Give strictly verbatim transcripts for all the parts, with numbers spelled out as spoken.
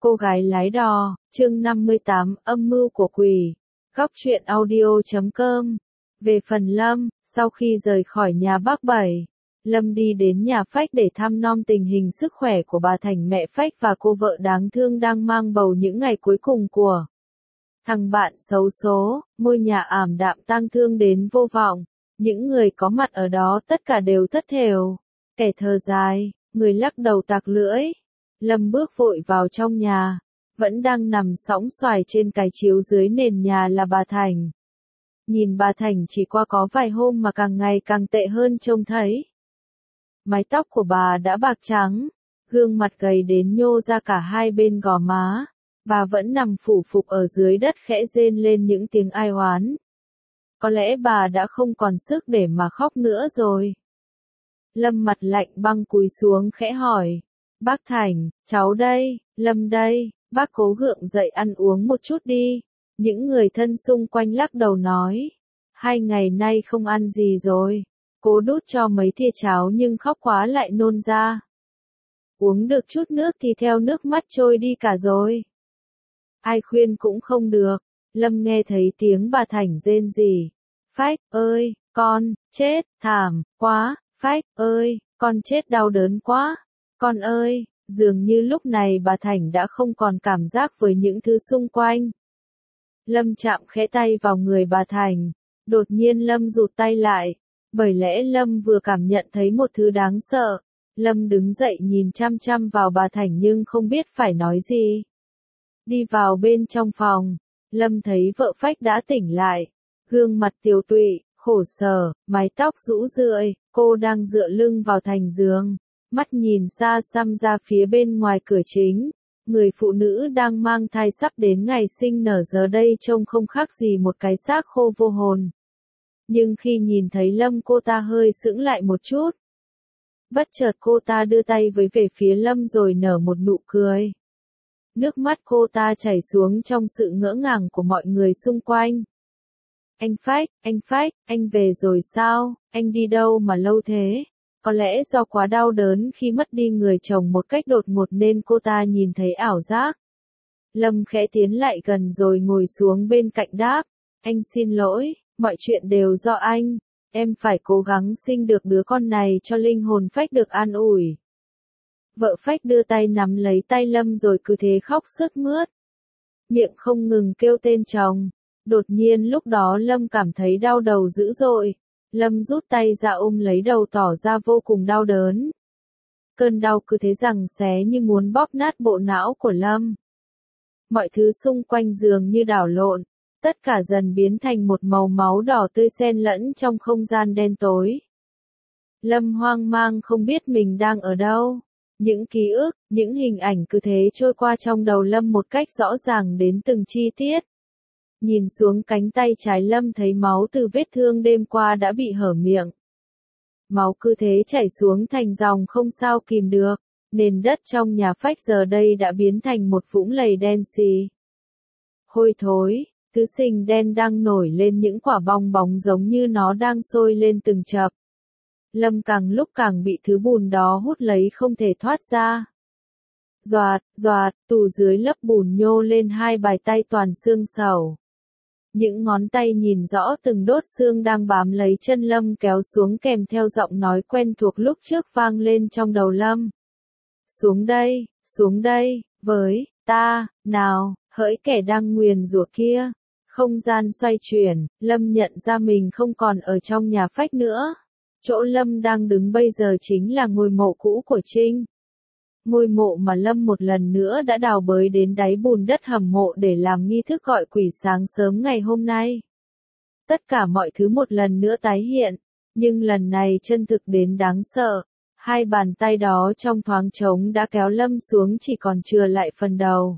Cô gái lái đò, chương năm mươi tám, âm mưu của quỷ. Góc truyện audio chấm com. Về phần Lâm, sau khi rời khỏi nhà bác Bảy, Lâm đi đến nhà Phách để thăm nom tình hình sức khỏe của bà Thành, mẹ Phách và cô vợ đáng thương đang mang bầu những ngày cuối cùng của thằng bạn xấu số. Ngôi nhà ảm đạm tang thương đến vô vọng, những người có mặt ở đó tất cả đều thất thểu, kẻ thở dài, người lắc đầu tạc lưỡi. Lâm bước vội vào trong nhà, vẫn đang nằm sõng xoài trên cái chiếu dưới nền nhà là bà Thành. Nhìn bà Thành chỉ qua có vài hôm mà càng ngày càng tệ hơn trông thấy. Mái tóc của bà đã bạc trắng, gương mặt gầy đến nhô ra cả hai bên gò má, bà vẫn nằm phủ phục ở dưới đất khẽ rên lên những tiếng ai oán. Có lẽ bà đã không còn sức để mà khóc nữa rồi. Lâm mặt lạnh băng cúi xuống khẽ hỏi. Bác Thành, cháu đây, Lâm đây, bác cố gượng dậy ăn uống một chút đi. Những người thân xung quanh lắc đầu nói. Hai ngày nay không ăn gì rồi. Cố đút cho mấy thìa cháo nhưng khóc quá lại nôn ra. Uống được chút nước thì theo nước mắt trôi đi cả rồi. Ai khuyên cũng không được. Lâm nghe thấy tiếng bà Thành rên rỉ. Phách ơi, con, chết, thảm, quá, Phách ơi, con chết đau đớn quá. Con ơi, dường như lúc này bà Thành đã không còn cảm giác với những thứ xung quanh. Lâm chạm khẽ tay vào người bà Thành. Đột nhiên Lâm rụt tay lại. Bởi lẽ Lâm vừa cảm nhận thấy một thứ đáng sợ. Lâm đứng dậy nhìn chăm chăm vào bà Thành nhưng không biết phải nói gì. Đi vào bên trong phòng, Lâm thấy vợ Phách đã tỉnh lại. Gương mặt tiều tụy, khổ sở, mái tóc rũ rượi, cô đang dựa lưng vào thành giường. Mắt nhìn xa xăm ra phía bên ngoài cửa chính, người phụ nữ đang mang thai sắp đến ngày sinh nở giờ đây trông không khác gì một cái xác khô vô hồn. Nhưng khi nhìn thấy Lâm cô ta hơi sững lại một chút. Bất chợt cô ta đưa tay với về phía Lâm rồi nở một nụ cười. Nước mắt cô ta chảy xuống trong sự ngỡ ngàng của mọi người xung quanh. Anh Phách, anh Phách, anh về rồi sao, anh đi đâu mà lâu thế? Có lẽ do quá đau đớn khi mất đi người chồng một cách đột ngột nên cô ta nhìn thấy ảo giác. Lâm khẽ tiến lại gần rồi ngồi xuống bên cạnh đáp. Anh xin lỗi, mọi chuyện đều do anh. Em phải cố gắng sinh được đứa con này cho linh hồn Phách được an ủi. Vợ Phách đưa tay nắm lấy tay Lâm rồi cứ thế khóc sướt mướt. Miệng không ngừng kêu tên chồng. Đột nhiên lúc đó Lâm cảm thấy đau đầu dữ dội. Lâm rút tay ra ôm lấy đầu tỏ ra vô cùng đau đớn. Cơn đau cứ thế giằng xé như muốn bóp nát bộ não của Lâm. Mọi thứ xung quanh dường như đảo lộn, tất cả dần biến thành một màu máu đỏ tươi xen lẫn trong không gian đen tối. Lâm hoang mang không biết mình đang ở đâu. Những ký ức, những hình ảnh cứ thế trôi qua trong đầu Lâm một cách rõ ràng đến từng chi tiết. Nhìn xuống cánh tay trái Lâm thấy máu từ vết thương đêm qua đã bị hở miệng. Máu cứ thế chảy xuống thành dòng không sao kìm được, nền đất trong nhà Phách giờ đây đã biến thành một vũng lầy đen xì. Hôi thối, thứ sình đen đang nổi lên những quả bong bóng giống như nó đang sôi lên từng chập. Lâm càng lúc càng bị thứ bùn đó hút lấy không thể thoát ra. Doạt, doạt, tủ dưới lớp bùn nhô lên hai bài tay toàn xương sầu. Những ngón tay nhìn rõ từng đốt xương đang bám lấy chân Lâm kéo xuống kèm theo giọng nói quen thuộc lúc trước vang lên trong đầu Lâm. Xuống đây, xuống đây, với ta, nào, hỡi kẻ đang nguyền rủa kia. Không gian xoay chuyển, Lâm nhận ra mình không còn ở trong nhà Phách nữa. Chỗ Lâm đang đứng bây giờ chính là ngôi mộ cũ của Trinh. Ngôi mộ mà Lâm một lần nữa đã đào bới đến đáy bùn đất hầm mộ để làm nghi thức gọi quỷ sáng sớm ngày hôm nay. Tất cả mọi thứ một lần nữa tái hiện, nhưng lần này chân thực đến đáng sợ. Hai bàn tay đó trong thoáng trống đã kéo Lâm xuống chỉ còn chừa lại phần đầu.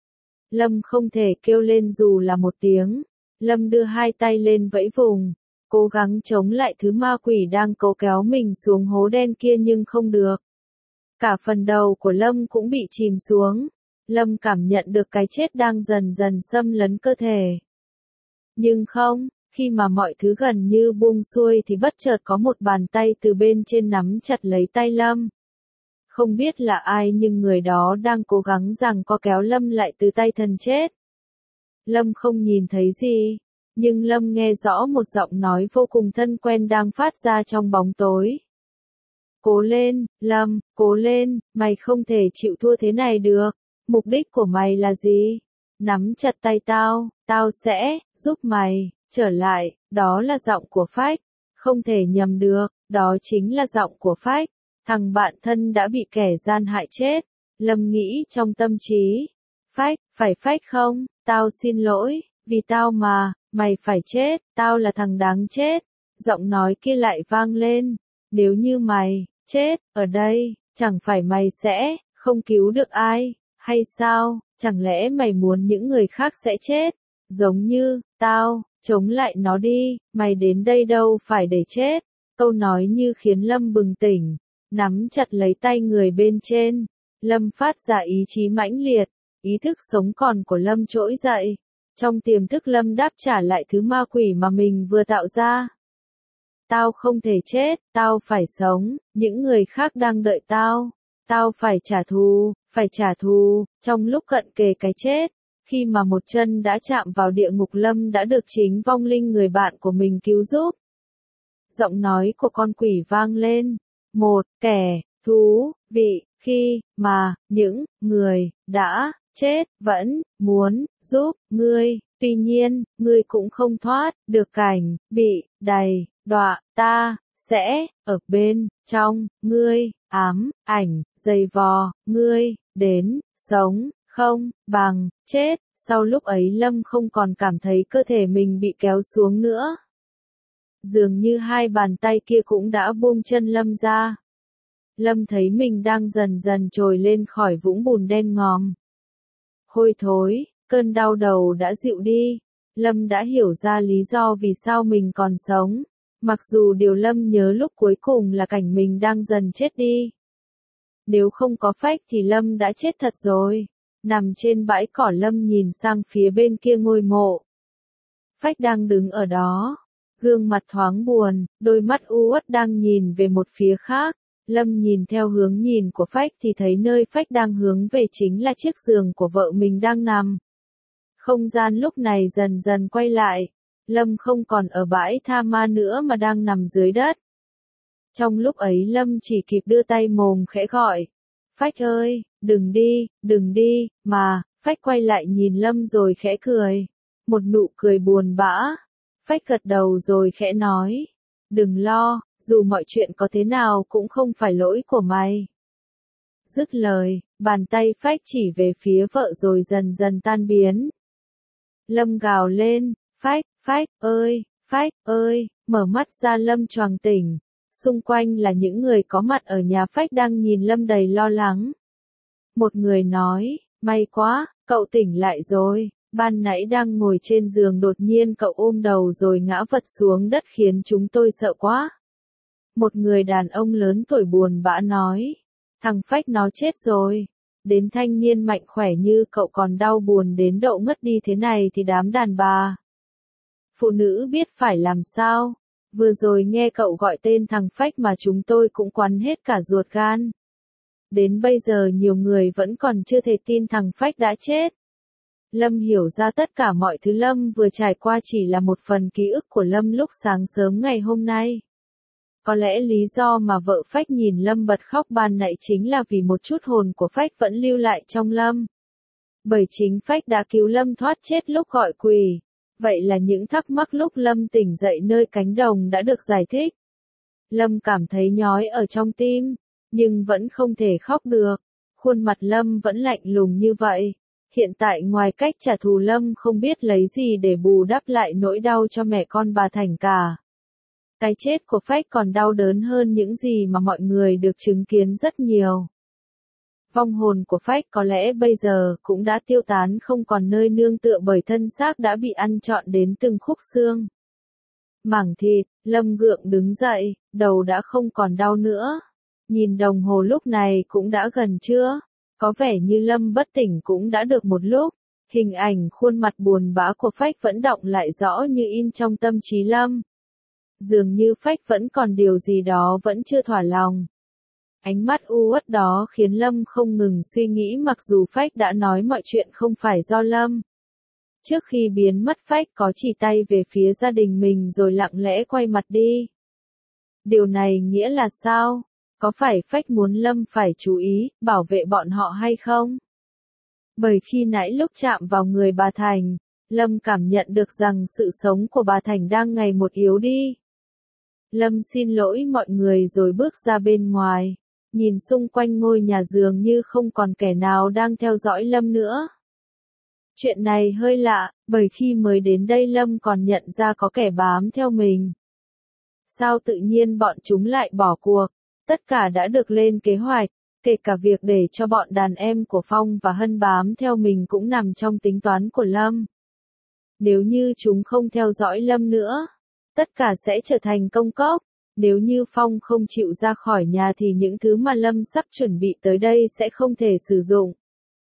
Lâm không thể kêu lên dù là một tiếng. Lâm đưa hai tay lên vẫy vùng, cố gắng chống lại thứ ma quỷ đang cố kéo mình xuống hố đen kia nhưng không được. Cả phần đầu của Lâm cũng bị chìm xuống. Lâm cảm nhận được cái chết đang dần dần xâm lấn cơ thể. Nhưng không, khi mà mọi thứ gần như buông xuôi thì bất chợt có một bàn tay từ bên trên nắm chặt lấy tay Lâm. Không biết là ai nhưng người đó đang cố gắng rằng có kéo Lâm lại từ tay thần chết. Lâm không nhìn thấy gì, nhưng Lâm nghe rõ một giọng nói vô cùng thân quen đang phát ra trong bóng tối. Cố lên, Lâm, cố lên, mày không thể chịu thua thế này được. Mục đích của mày là gì? Nắm chặt tay tao, tao sẽ giúp mày trở lại. Đó là giọng của Phách. Không thể nhầm được, đó chính là giọng của Phách. Thằng bạn thân đã bị kẻ gian hại chết. Lâm nghĩ trong tâm trí. Phách, phải Phách không? Tao xin lỗi, vì tao mà, mày phải chết, tao là thằng đáng chết. Giọng nói kia lại vang lên. Nếu như mày chết ở đây, chẳng phải mày sẽ không cứu được ai, hay sao? Chẳng lẽ mày muốn những người khác sẽ chết, giống như tao? Chống lại nó đi, mày đến đây đâu phải để chết. Câu nói như khiến Lâm bừng tỉnh, nắm chặt lấy tay người bên trên. Lâm phát ra ý chí mãnh liệt, ý thức sống còn của Lâm trỗi dậy. Trong tiềm thức Lâm đáp trả lại thứ ma quỷ mà mình vừa tạo ra. Tao không thể chết, tao phải sống, những người khác đang đợi tao. Tao phải trả thù, phải trả thù, trong lúc cận kề cái chết. Khi mà một chân đã chạm vào địa ngục Lâm đã được chính vong linh người bạn của mình cứu giúp. Giọng nói của con quỷ vang lên. Một kẻ, thú, vị, khi mà những người đã chết vẫn muốn giúp ngươi. Tuy nhiên, ngươi cũng không thoát được cảnh bị đầy đọa. Ta sẽ ở bên trong ngươi, ám ảnh dày vò ngươi đến sống không bằng chết. Sau lúc ấy Lâm không còn cảm thấy cơ thể mình bị kéo xuống nữa. Dường như hai bàn tay kia cũng đã buông chân Lâm ra. Lâm thấy mình đang dần dần trồi lên khỏi vũng bùn đen ngòm. Hôi thối, cơn đau đầu đã dịu đi. Lâm đã hiểu ra lý do vì sao mình còn sống. Mặc dù điều Lâm nhớ lúc cuối cùng là cảnh mình đang dần chết đi. Nếu không có Phách thì Lâm đã chết thật rồi. Nằm trên bãi cỏ Lâm nhìn sang phía bên kia ngôi mộ. Phách đang đứng ở đó. Gương mặt thoáng buồn, đôi mắt u uất đang nhìn về một phía khác. Lâm nhìn theo hướng nhìn của Phách thì thấy nơi Phách đang hướng về chính là chiếc giường của vợ mình đang nằm. Không gian lúc này dần dần quay lại. Lâm không còn ở bãi tha ma nữa mà đang nằm dưới đất. Trong lúc ấy Lâm chỉ kịp đưa tay mồm khẽ gọi. Phách ơi, đừng đi, đừng đi, mà. Phách quay lại nhìn Lâm rồi khẽ cười. Một nụ cười buồn bã. Phách gật đầu rồi khẽ nói. Đừng lo, dù mọi chuyện có thế nào cũng không phải lỗi của mày. Dứt lời, bàn tay Phách chỉ về phía vợ rồi dần dần tan biến. Lâm gào lên, Phách, Phách ơi, Phách ơi, mở mắt ra Lâm choàng tỉnh. Xung quanh là những người có mặt ở nhà Phách đang nhìn Lâm đầy lo lắng. Một người nói, may quá, cậu tỉnh lại rồi. Ban nãy đang ngồi trên giường đột nhiên cậu ôm đầu rồi ngã vật xuống đất khiến chúng tôi sợ quá. Một người đàn ông lớn tuổi buồn bã nói, thằng Phách nó chết rồi. Đến thanh niên mạnh khỏe như cậu còn đau buồn đến độ ngất đi thế này thì đám đàn bà phụ nữ biết phải làm sao. Vừa rồi nghe cậu gọi tên thằng Phách mà chúng tôi cũng quắn hết cả ruột gan. Đến bây giờ nhiều người vẫn còn chưa thể tin thằng Phách đã chết. Lâm hiểu ra tất cả mọi thứ Lâm vừa trải qua chỉ là một phần ký ức của Lâm lúc sáng sớm ngày hôm nay. Có lẽ lý do mà vợ Phách nhìn Lâm bật khóc ban nãy chính là vì một chút hồn của Phách vẫn lưu lại trong Lâm. Bởi chính Phách đã cứu Lâm thoát chết lúc gọi quỷ. Vậy là những thắc mắc lúc Lâm tỉnh dậy nơi cánh đồng đã được giải thích. Lâm cảm thấy nhói ở trong tim, nhưng vẫn không thể khóc được. Khuôn mặt Lâm vẫn lạnh lùng như vậy. Hiện tại ngoài cách trả thù Lâm không biết lấy gì để bù đắp lại nỗi đau cho mẹ con bà Thành cả. Cái chết của Phách còn đau đớn hơn những gì mà mọi người được chứng kiến rất nhiều. Vong hồn của Phách có lẽ bây giờ cũng đã tiêu tán không còn nơi nương tựa bởi thân xác đã bị ăn trọn đến từng khúc xương. Mảng thịt, Lâm gượng đứng dậy, đầu đã không còn đau nữa. Nhìn đồng hồ lúc này cũng đã gần trưa. Có vẻ như Lâm bất tỉnh cũng đã được một lúc. Hình ảnh khuôn mặt buồn bã của Phách vẫn đọng lại rõ như in trong tâm trí Lâm. Dường như Phách vẫn còn điều gì đó vẫn chưa thỏa lòng. Ánh mắt u uất đó khiến Lâm không ngừng suy nghĩ, mặc dù Phách đã nói mọi chuyện không phải do Lâm. Trước khi biến mất Phách có chỉ tay về phía gia đình mình rồi lặng lẽ quay mặt đi. Điều này nghĩa là sao? Có phải Phách muốn Lâm phải chú ý, bảo vệ bọn họ hay không? Bởi khi nãy lúc chạm vào người bà Thành, Lâm cảm nhận được rằng sự sống của bà Thành đang ngày một yếu đi. Lâm xin lỗi mọi người rồi bước ra bên ngoài, nhìn xung quanh ngôi nhà dường như không còn kẻ nào đang theo dõi Lâm nữa. Chuyện này hơi lạ, bởi khi mới đến đây Lâm còn nhận ra có kẻ bám theo mình. Sao tự nhiên bọn chúng lại bỏ cuộc? Tất cả đã được lên kế hoạch, kể cả việc để cho bọn đàn em của Phong và Hân bám theo mình cũng nằm trong tính toán của Lâm. Nếu như chúng không theo dõi Lâm nữa, tất cả sẽ trở thành công cốc. Nếu như Phong không chịu ra khỏi nhà thì những thứ mà Lâm sắp chuẩn bị tới đây sẽ không thể sử dụng.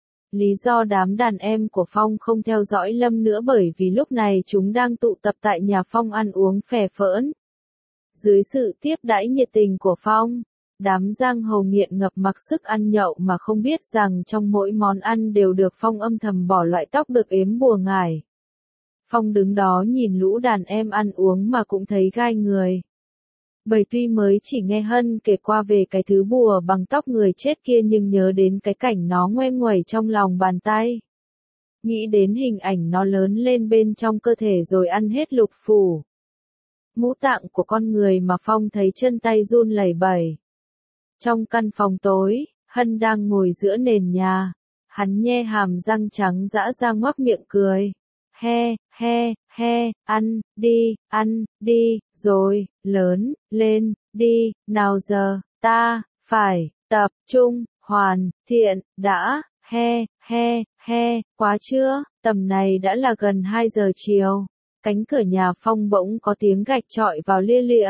Lý do đám đàn em của Phong không theo dõi Lâm nữa bởi vì lúc này chúng đang tụ tập tại nhà Phong ăn uống phè phỡn. Dưới sự tiếp đãi nhiệt tình của Phong, đám giang hồ nghiện ngập mặc sức ăn nhậu mà không biết rằng trong mỗi món ăn đều được Phong âm thầm bỏ loại tóc được ếm bùa ngải. Phong đứng đó nhìn lũ đàn em ăn uống mà cũng thấy gai người. Bởi tuy mới chỉ nghe Hân kể qua về cái thứ bùa bằng tóc người chết kia nhưng nhớ đến cái cảnh nó ngoe nguẩy trong lòng bàn tay. Nghĩ đến hình ảnh nó lớn lên bên trong cơ thể rồi ăn hết lục phủ ngũ tạng của con người mà Phong thấy chân tay run lẩy bẩy. Trong căn phòng tối, Hân đang ngồi giữa nền nhà. Hắn nhe hàm răng trắng dã ra ngoác miệng cười. He, he, he, ăn, đi, ăn, đi, rồi, lớn, lên, đi, nào giờ, ta, phải, tập trung, hoàn, thiện, đã, he, he, he, quá chưa, tầm này đã là gần hai giờ chiều. Cánh cửa nhà Phong bỗng có tiếng gạch chọi vào lia lịa.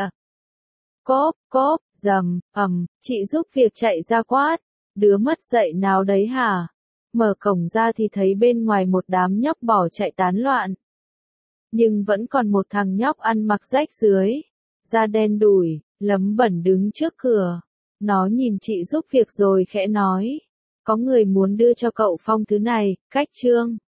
Cốp, cốp, rầm, ầm, chị giúp việc chạy ra quát. Đứa mất dậy nào đấy hả? Mở cổng ra thì thấy bên ngoài một đám nhóc bỏ chạy tán loạn. Nhưng vẫn còn một thằng nhóc ăn mặc rách rưới, da đen đủi, lấm bẩn đứng trước cửa. Nó nhìn chị giúp việc rồi khẽ nói. Có người muốn đưa cho cậu Phong thứ này, cách trương.